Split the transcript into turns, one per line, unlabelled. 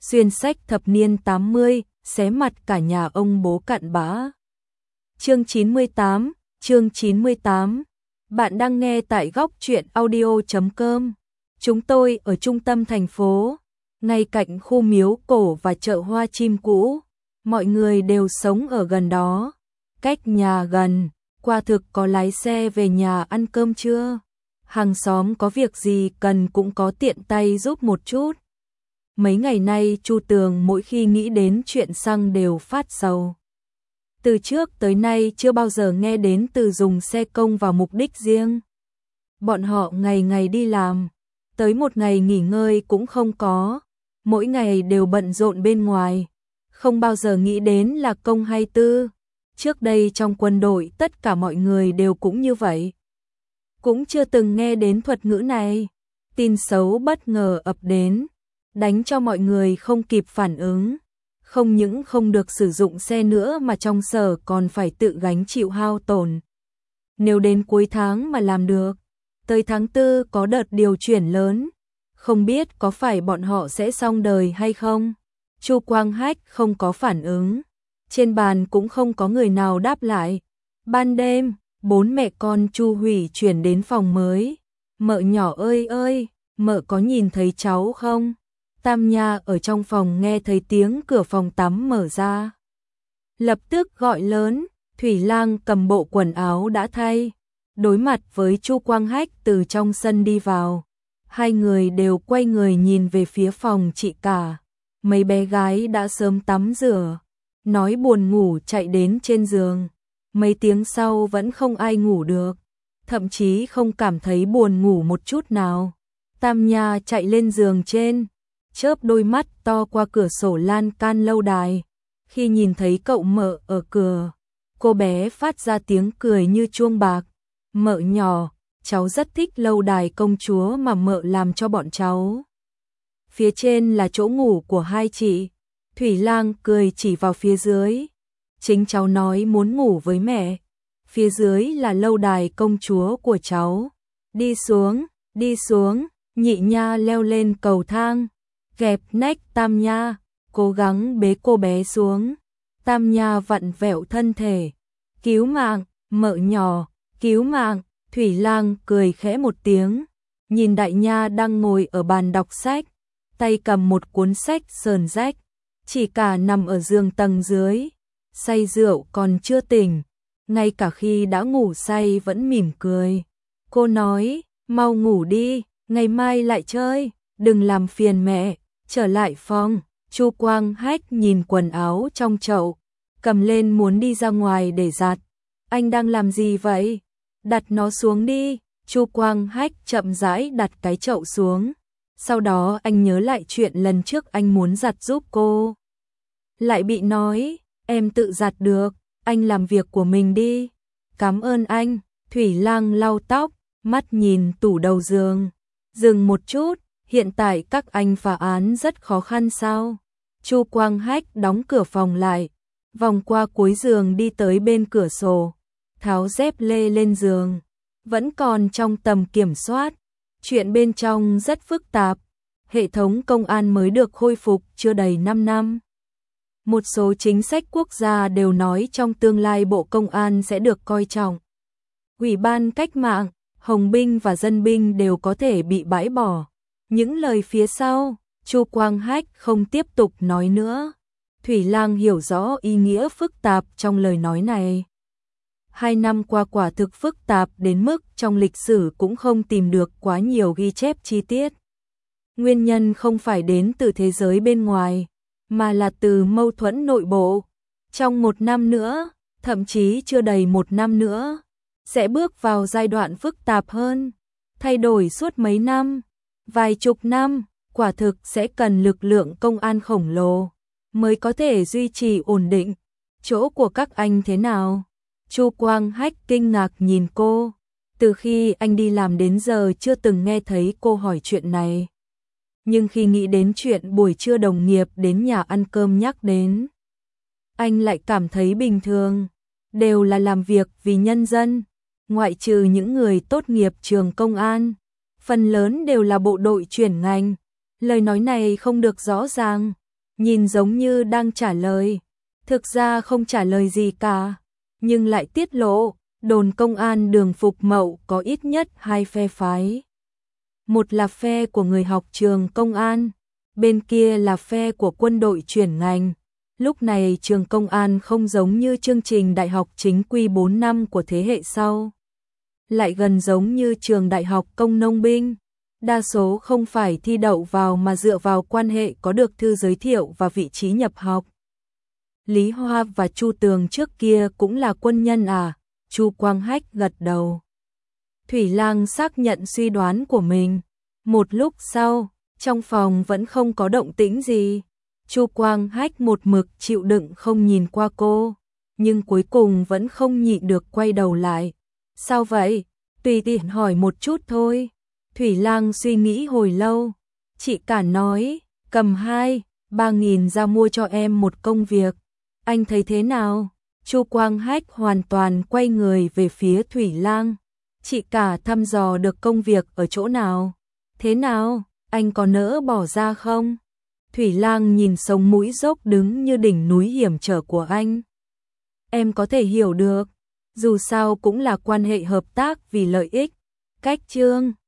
xuyên sách thập niên 80, xé mặt cả nhà ông bố cặn bã. Chương 98, chương 98. Bạn đang nghe tại góc truyện audio.com. Chúng tôi ở trung tâm thành phố, ngay cạnh khu miếu cổ và chợ hoa chim cũ. Mọi người đều sống ở gần đó. Cách nhà gần, quả thực có lái xe về nhà ăn cơm trưa. Hàng xóm có việc gì cần cũng có tiện tay giúp một chút. Mấy ngày nay Chu Tường mỗi khi nghĩ đến chuyện xăng đều phát sầu. Từ trước tới nay chưa bao giờ nghe đến từ dùng xe công vào mục đích riêng. Bọn họ ngày ngày đi làm, tới một ngày nghỉ ngơi cũng không có, mỗi ngày đều bận rộn bên ngoài, không bao giờ nghĩ đến là công hay tư. Trước đây trong quân đội tất cả mọi người đều cũng như vậy. Cũng chưa từng nghe đến thuật ngữ này. Tin xấu bất ngờ ập đến, đánh cho mọi người không kịp phản ứng. Không những không được sử dụng xe nữa mà trong sở còn phải tự gánh chịu hao tổn. Nếu đến cuối tháng mà làm được, tới tháng 4 có đợt điều chuyển lớn, không biết có phải bọn họ sẽ xong đời hay không. Chu Quang Hách không có phản ứng, trên bàn cũng không có người nào đáp lại. Ban đêm, bốn mẹ con Chu Hủy chuyển đến phòng mới. Mợ nhỏ ơi ơi, mợ có nhìn thấy cháu không? Tam Nha ở trong phòng nghe thấy tiếng cửa phòng tắm mở ra, lập tức gọi lớn. Thủy Lang cầm bộ quần áo đã thay, đối mặt với Chu Quang Hách từ trong sân đi vào. Hai người đều quay người nhìn về phía phòng chị cả. Mấy bé gái đã sớm tắm rửa, nói buồn ngủ chạy đến trên giường. Mấy tiếng sau vẫn không ai ngủ được, thậm chí không cảm thấy buồn ngủ một chút nào. Tam Nha chạy lên giường trên, chớp đôi mắt to qua cửa sổ lan can lâu đài. Khi nhìn thấy cậu mợ ở cửa, cô bé phát ra tiếng cười như chuông bạc. Mợ nhỏ, cháu rất thích lâu đài công chúa mà mợ làm cho bọn cháu. Phía trên là chỗ ngủ của hai chị. Thủy Lang cười chỉ vào phía dưới. Chính cháu nói muốn ngủ với mẹ. Phía dưới là lâu đài công chúa của cháu. Đi xuống, đi xuống. Nhị Nha leo lên cầu thang, gẹp nách Tam Nha, cố gắng bế cô bé xuống. Tam Nha vặn vẹo thân thể. Cứu mạng, mợ nhỏ, cứu mạng. Thủy Lang cười khẽ một tiếng, nhìn Đại Nha đang ngồi ở bàn đọc sách, tay cầm một cuốn sách sờn rách, chỉ cả nằm ở giường tầng dưới, say rượu còn chưa tỉnh, ngay cả khi đã ngủ say vẫn mỉm cười. Cô nói, mau ngủ đi, ngày mai lại chơi, đừng làm phiền mẹ. Trở lại phòng, Chu Quang Hách nhìn quần áo trong chậu, cầm lên muốn đi ra ngoài để giặt. Anh đang làm gì vậy? Đặt nó xuống đi. Chu Quang Hách chậm rãi đặt cái chậu xuống. Sau đó anh nhớ lại chuyện lần trước anh muốn giặt giúp cô. Lại bị nói, em tự giặt được, anh làm việc của mình đi. Cảm ơn anh. Thủy Lang lau tóc, mắt nhìn tủ đầu giường. Dừng một chút, hiện tại các anh phá án rất khó khăn sao? Chu Quang Hách đóng cửa phòng lại, vòng qua cuối giường đi tới bên cửa sổ, tháo dép lê lên giường. Vẫn còn trong tầm kiểm soát, chuyện bên trong rất phức tạp. Hệ thống công an mới được khôi phục chưa đầy 5 năm. Một số chính sách quốc gia đều nói trong tương lai Bộ Công an sẽ được coi trọng. Ủy ban cách mạng, Hồng binh và dân binh đều có thể bị bãi bỏ. Những lời phía sau, Chu Quang Hách không tiếp tục nói nữa. Thủy Lang hiểu rõ ý nghĩa phức tạp trong lời nói này. 2 năm qua quả thực phức tạp đến mức trong lịch sử cũng không tìm được quá nhiều ghi chép chi tiết. Nguyên nhân không phải đến từ thế giới bên ngoài, mà là từ mâu thuẫn nội bộ. Trong 1 năm nữa, thậm chí chưa đầy 1 năm nữa, sẽ bước vào giai đoạn phức tạp hơn. Thay đổi suốt mấy năm, vài chục năm, quả thực sẽ cần lực lượng công an khổng lồ mới có thể duy trì ổn định. Chỗ của các anh thế nào? Chu Quang Hách kinh ngạc nhìn cô. Từ khi anh đi làm đến giờ chưa từng nghe thấy cô hỏi chuyện này. Nhưng khi nghĩ đến chuyện buổi trưa đồng nghiệp đến nhà ăn cơm nhắc đến, anh lại cảm thấy bình thường. Đều là làm việc vì nhân dân, ngoại trừ những người tốt nghiệp trường công an, phần lớn đều là bộ đội chuyển ngành. Lời nói này không được rõ ràng, nhìn giống như đang trả lời, thực ra không trả lời gì cả, nhưng lại tiết lộ, đồn công an Đường Phục Mậu có ít nhất 2 phe phái. Một là phe của người học trường công an, bên kia là phe của quân đội chuyển ngành. Lúc này trường công an không giống như chương trình đại học chính quy 4 năm của thế hệ sau, lại gần giống như trường đại học công nông binh. Đa số không phải thi đậu vào mà dựa vào quan hệ có được thư giới thiệu và vị trí nhập học. Lý Hoa và Chu Tường trước kia cũng là quân nhân à? Chu Quang Hách gật đầu. Thủy Lang xác nhận suy đoán của mình. Một lúc sau, trong phòng vẫn không có động tĩnh gì. Chu Quang Hách một mực chịu đựng không nhìn qua cô, nhưng cuối cùng vẫn không nhịn được quay đầu lại. Sao vậy? Tùy tiện hỏi một chút thôi. Thủy Lang suy nghĩ hồi lâu. Chị cả nói, cầm 2-3 nghìn ra mua cho em một công việc. Anh thấy thế nào? Chu Quang Hách hoàn toàn quay người về phía Thủy Lang. Chị cả thăm dò được công việc ở chỗ nào? Thế nào? Anh có nỡ bỏ ra không? Thủy Lang nhìn sống mũi dốc đứng như đỉnh núi hiểm trở của anh. Em có thể hiểu được. Dù sao cũng là quan hệ hợp tác vì lợi ích. Cách chương